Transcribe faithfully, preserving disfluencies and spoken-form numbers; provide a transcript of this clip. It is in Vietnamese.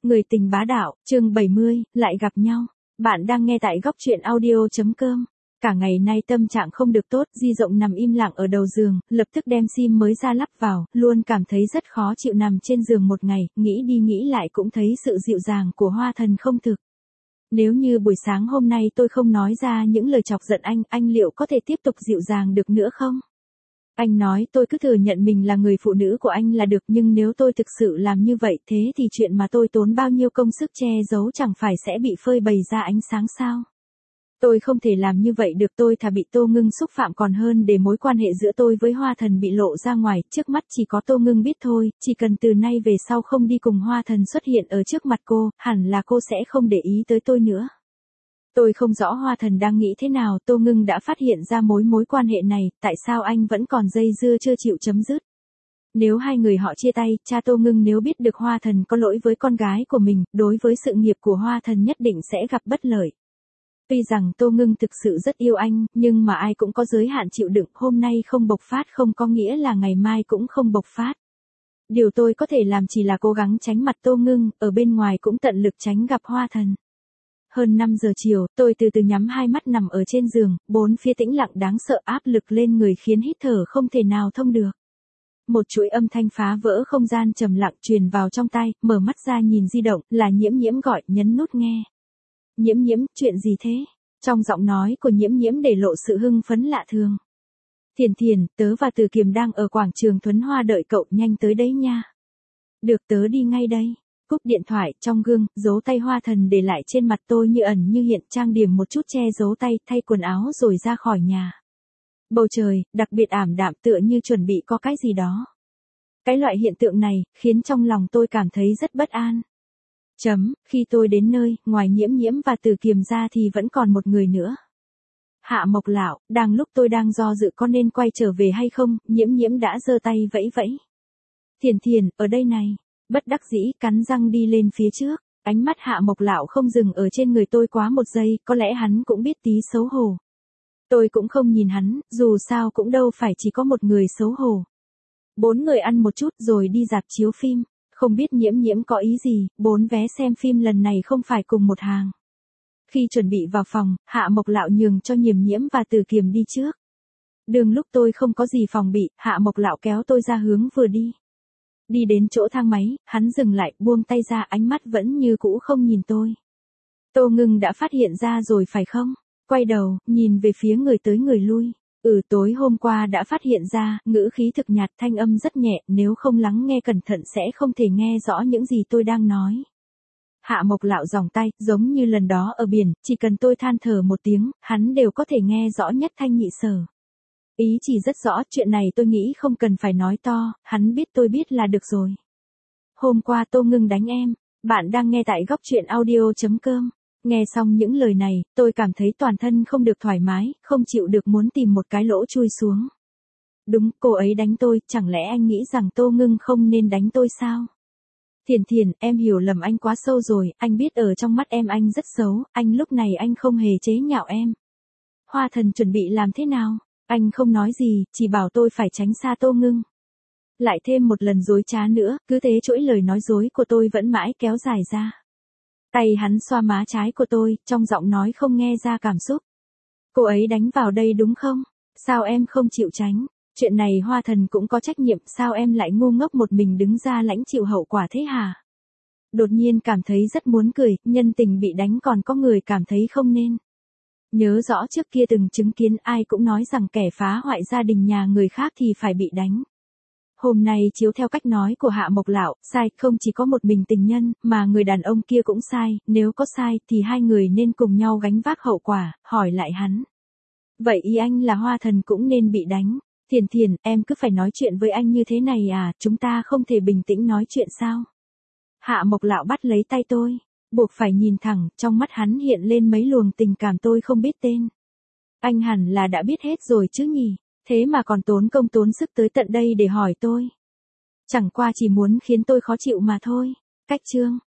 Người tình bá đạo, chương bảy mươi, lại gặp nhau. Bạn đang nghe tại góc truyện audio.com. Cả ngày nay tâm trạng không được tốt, Di Rộng nằm im lặng ở đầu giường, lập tức đem sim mới ra lắp vào, luôn cảm thấy rất khó chịu nằm trên giường một ngày, nghĩ đi nghĩ lại cũng thấy sự dịu dàng của Hoa Thần không thực. Nếu như buổi sáng hôm nay tôi không nói ra những lời chọc giận anh, anh liệu có thể tiếp tục dịu dàng được nữa không? Anh nói tôi cứ thừa nhận mình là người phụ nữ của anh là được, nhưng nếu tôi thực sự làm như vậy thế thì chuyện mà tôi tốn bao nhiêu công sức che giấu chẳng phải sẽ bị phơi bày ra ánh sáng sao? Tôi không thể làm như vậy được, tôi thà bị Tô Ngưng xúc phạm còn hơn để mối quan hệ giữa tôi với Hoa Thần bị lộ ra ngoài, trước mắt chỉ có Tô Ngưng biết thôi, chỉ cần từ nay về sau không đi cùng Hoa Thần xuất hiện ở trước mặt cô, hẳn là cô sẽ không để ý tới tôi nữa. Tôi không rõ Hoa Thần đang nghĩ thế nào, Tô Ngưng đã phát hiện ra mối mối quan hệ này, tại sao anh vẫn còn dây dưa chưa chịu chấm dứt? Nếu hai người họ chia tay, cha Tô Ngưng nếu biết được Hoa Thần có lỗi với con gái của mình, đối với sự nghiệp của Hoa Thần nhất định sẽ gặp bất lợi. Tuy rằng Tô Ngưng thực sự rất yêu anh, nhưng mà ai cũng có giới hạn chịu đựng, hôm nay không bộc phát không có nghĩa là ngày mai cũng không bộc phát. Điều tôi có thể làm chỉ là cố gắng tránh mặt Tô Ngưng, ở bên ngoài cũng tận lực tránh gặp Hoa Thần. Hơn năm giờ chiều, tôi từ từ nhắm hai mắt nằm ở trên giường, bốn phía tĩnh lặng đáng sợ, áp lực lên người khiến hít thở không thể nào thông được. Một chuỗi âm thanh phá vỡ không gian trầm lặng truyền vào trong tai, mở mắt ra nhìn di động, là Nhiễm Nhiễm gọi, nhấn nút nghe. Nhiễm Nhiễm, chuyện gì thế? Trong giọng nói của Nhiễm Nhiễm để lộ sự hưng phấn lạ thường. Thiền Thiền, tớ và Từ Kiềm đang ở quảng trường Thuấn Hoa đợi cậu, nhanh tới đấy nha. Được, tớ đi ngay đây. Cúp điện thoại, trong gương, dấu tay Hoa Thần để lại trên mặt tôi như ẩn như hiện, trang điểm một chút che giấu tay, thay quần áo rồi ra khỏi nhà. Bầu trời, đặc biệt ảm đạm tựa như chuẩn bị có cái gì đó. Cái loại hiện tượng này, khiến trong lòng tôi cảm thấy rất bất an. Chấm, khi tôi đến nơi, ngoài Nhiễm Nhiễm và Từ Kiềm ra thì vẫn còn một người nữa. Hạ Mộc Lão, đang lúc tôi đang do dự có nên quay trở về hay không, Nhiễm Nhiễm đã giơ tay vẫy vẫy. Thiền Thiền, ở đây này. Bất đắc dĩ, cắn răng đi lên phía trước, ánh mắt Hạ Mộc Lão không dừng ở trên người tôi quá một giây, có lẽ hắn cũng biết tí xấu hổ. Tôi cũng không nhìn hắn, dù sao cũng đâu phải chỉ có một người xấu hổ. Bốn người ăn một chút rồi đi rạp chiếu phim, không biết Nhiễm Nhiễm có ý gì, bốn vé xem phim lần này không phải cùng một hàng. Khi chuẩn bị vào phòng, Hạ Mộc Lão nhường cho Nhiễm Nhiễm và Từ Kiềm đi trước. Đường lúc tôi không có gì phòng bị, Hạ Mộc Lão kéo tôi ra hướng vừa đi. Đi đến chỗ thang máy, hắn dừng lại, buông tay ra, ánh mắt vẫn như cũ không nhìn tôi. Tô Ngưng đã phát hiện ra rồi phải không? Quay đầu, nhìn về phía người tới người lui. Ừ, tối hôm qua đã phát hiện ra, ngữ khí thực nhạt, thanh âm rất nhẹ, nếu không lắng nghe cẩn thận sẽ không thể nghe rõ những gì tôi đang nói. Hạ Mộc Lão giòng tay, giống như lần đó ở biển, chỉ cần tôi than thở một tiếng, hắn đều có thể nghe rõ nhất thanh nhị sở. Ý chỉ rất rõ, chuyện này tôi nghĩ không cần phải nói to, hắn biết tôi biết là được rồi. Hôm qua Tô Ngưng đánh em, bạn đang nghe tại góc truyện audio.com. Nghe xong những lời này, tôi cảm thấy toàn thân không được thoải mái, không chịu được muốn tìm một cái lỗ chui xuống. Đúng, cô ấy đánh tôi, chẳng lẽ anh nghĩ rằng Tô Ngưng không nên đánh tôi sao? Thiền Thiền, em hiểu lầm anh quá sâu rồi, anh biết ở trong mắt em anh rất xấu, anh lúc này anh không hề chế nhạo em. Hoa Thần chuẩn bị làm thế nào? Anh không nói gì, chỉ bảo tôi phải tránh xa Tô Ngưng. Lại thêm một lần dối trá nữa, cứ thế chuỗi lời nói dối của tôi vẫn mãi kéo dài ra. Tay hắn xoa má trái của tôi, trong giọng nói không nghe ra cảm xúc. Cô ấy đánh vào đây đúng không? Sao em không chịu tránh? Chuyện này Hoa Thần cũng có trách nhiệm, sao em lại ngu ngốc một mình đứng ra lãnh chịu hậu quả thế hả? Đột nhiên cảm thấy rất muốn cười, nhân tình bị đánh còn có người cảm thấy không nên. Nhớ rõ trước kia từng chứng kiến ai cũng nói rằng kẻ phá hoại gia đình nhà người khác thì phải bị đánh. Hôm nay chiếu theo cách nói của Hạ Mộc Lão, sai không chỉ có một mình tình nhân, mà người đàn ông kia cũng sai, nếu có sai thì hai người nên cùng nhau gánh vác hậu quả, hỏi lại hắn. Vậy ý anh là Hoa Thần cũng nên bị đánh. Thiền Thiền, em cứ phải nói chuyện với anh như thế này à, chúng ta không thể bình tĩnh nói chuyện sao? Hạ Mộc Lão bắt lấy tay tôi, buộc phải nhìn thẳng, trong mắt hắn hiện lên mấy luồng tình cảm tôi không biết tên. Anh hẳn là đã biết hết rồi chứ nhỉ, thế mà còn tốn công tốn sức tới tận đây để hỏi tôi. Chẳng qua chỉ muốn khiến tôi khó chịu mà thôi. Cách chương.